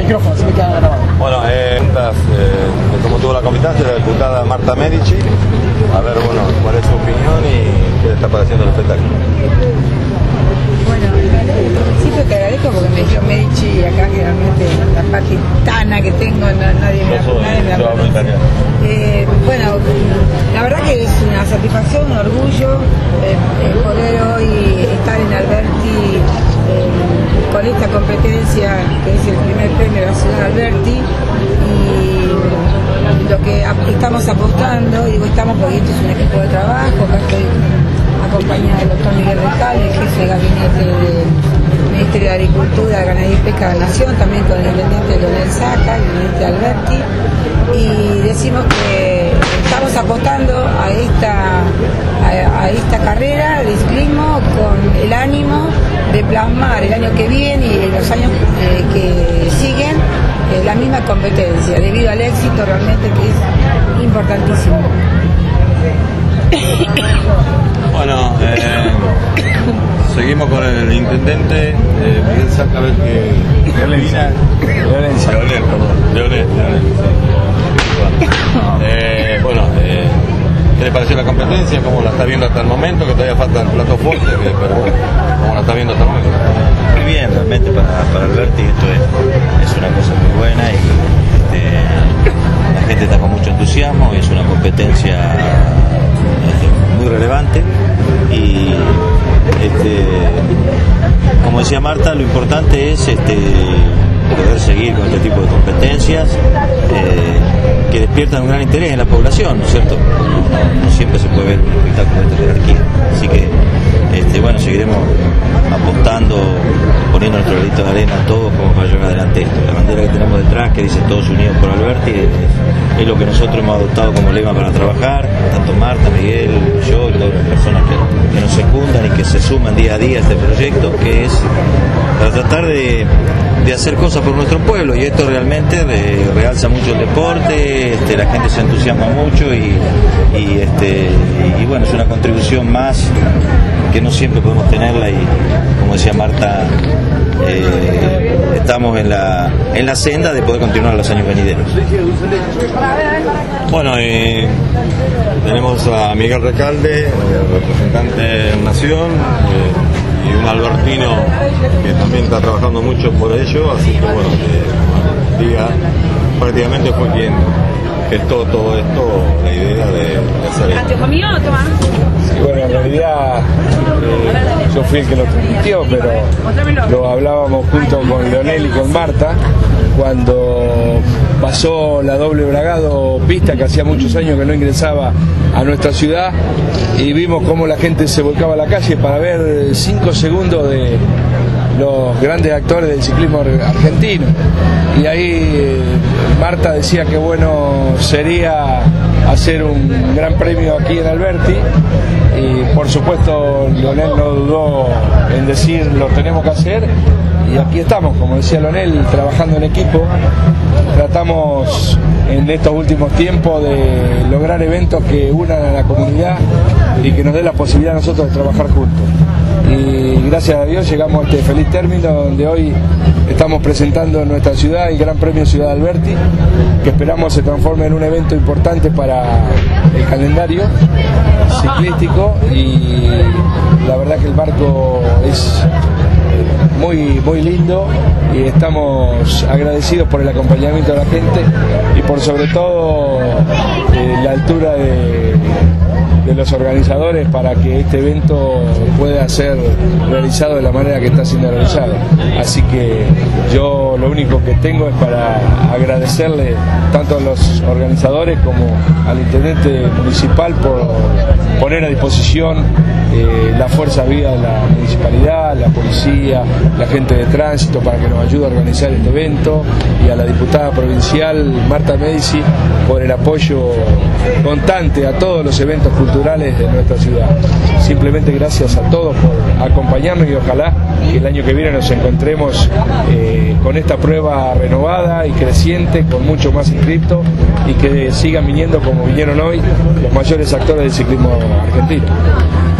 micrófono, así me queda grabado. Bueno, como tuvo la competencia, la diputada Marta Medici, a ver, bueno, cuál es su opinión y qué le está pareciendo el espectáculo. Bueno, siempre te agradezco porque me dio Medici acá, que realmente la pakistana que tengo, nadie me ha. Bueno, la verdad que es una satisfacción, un orgullo poder hoy estar en Alberti con esta competencia que es el primer premio de la ciudad de Alberti, y lo que estamos apostando, digo estamos porque esto es un equipo de trabajo, acá estoy acompañada del doctor Miguel Recalde, jefe de gabinete del Ministerio de Agricultura, Ganadería y Pesca de la Nación, también con el intendente Leonel Saca, el intendente Alberti, y decimos que estamos apostando a esta carrera de ciclismo con el ánimo de plasmar el año que viene y los años que siguen la misma competencia, debido al éxito realmente que es importantísimo. Bueno, seguimos con el intendente Miguel Saca, a ver qué Leonel. Bueno, ¿qué le pareció la competencia? ¿Cómo la está viendo hasta el momento? Que todavía falta el plato fuerte, pero bueno, ¿cómo la está viendo hasta el momento? Muy bien, realmente para Alberti esto es una cosa muy buena y la gente está con mucho entusiasmo, es una competencia muy relevante y como decía Marta, lo importante es poder seguir con este tipo de competencias que despiertan un gran interés en la población, ¿no es cierto? No siempre se puede ver un espectáculo de esta jerarquía, así que bueno, seguiremos apostando, poniendo nuestro granito de arena todos como para llevar adelante esto. La bandera que tenemos detrás, que dice Todos Unidos por Alberti, es lo que nosotros hemos adoptado como lema para trabajar, tanto Marta, Miguel, yo y todas las personas que nos secundan y que se suman día a día a este proyecto, que es para tratar de hacer cosas por nuestro pueblo, y esto realmente realza mucho el deporte, la gente se entusiasma mucho y bueno, es una contribución más que no siempre podemos tenerla, y como decía Marta, estamos en la senda de poder continuar los años venideros. Bueno, tenemos a Miguel Recalde, representante de Nación, y un albertino que también está trabajando mucho por ello, así que bueno, Diga prácticamente fue quien gestó todo esto, la idea de hacer esto. Sí, bueno, en realidad yo fui el que lo transmitió, pero lo hablábamos junto con Leonel y con Marta cuando pasó la doble bragado pista, que hacía muchos años que no ingresaba a nuestra ciudad, y vimos cómo la gente se volcaba a la calle para ver 5 segundos de los grandes actores del ciclismo argentino. Y ahí Marta decía que bueno sería hacer un gran premio aquí en Alberti, y por supuesto Leonel no dudó en decir lo tenemos que hacer, y aquí estamos, como decía Leonel, trabajando en equipo. Tratamos en estos últimos tiempos de lograr eventos que unan a la comunidad y que nos dé la posibilidad a nosotros de trabajar juntos. Y gracias a Dios llegamos a este feliz término, donde hoy estamos presentando en nuestra ciudad el Gran Premio Ciudad de Alberti, que esperamos se transforme en un evento importante para el calendario ciclístico, y la verdad que el barco es muy lindo y estamos agradecidos por el acompañamiento de la gente y por sobre todo la altura de los organizadores para que este evento pueda ser realizado de la manera que está siendo realizado. Así que yo lo único que tengo es para agradecerle tanto a los organizadores como al intendente municipal por poner a disposición la fuerza viva de la municipalidad, la policía, la gente de tránsito para que nos ayude a organizar este evento, y a la diputada provincial Marta Medici por el apoyo constante a todos los eventos culturales de nuestra ciudad. Simplemente gracias a todos por acompañarnos, y ojalá que el año que viene nos encontremos con esta prueba renovada y creciente, con mucho más inscriptos, y que sigan viniendo como vinieron hoy los mayores actores del ciclismo argentino.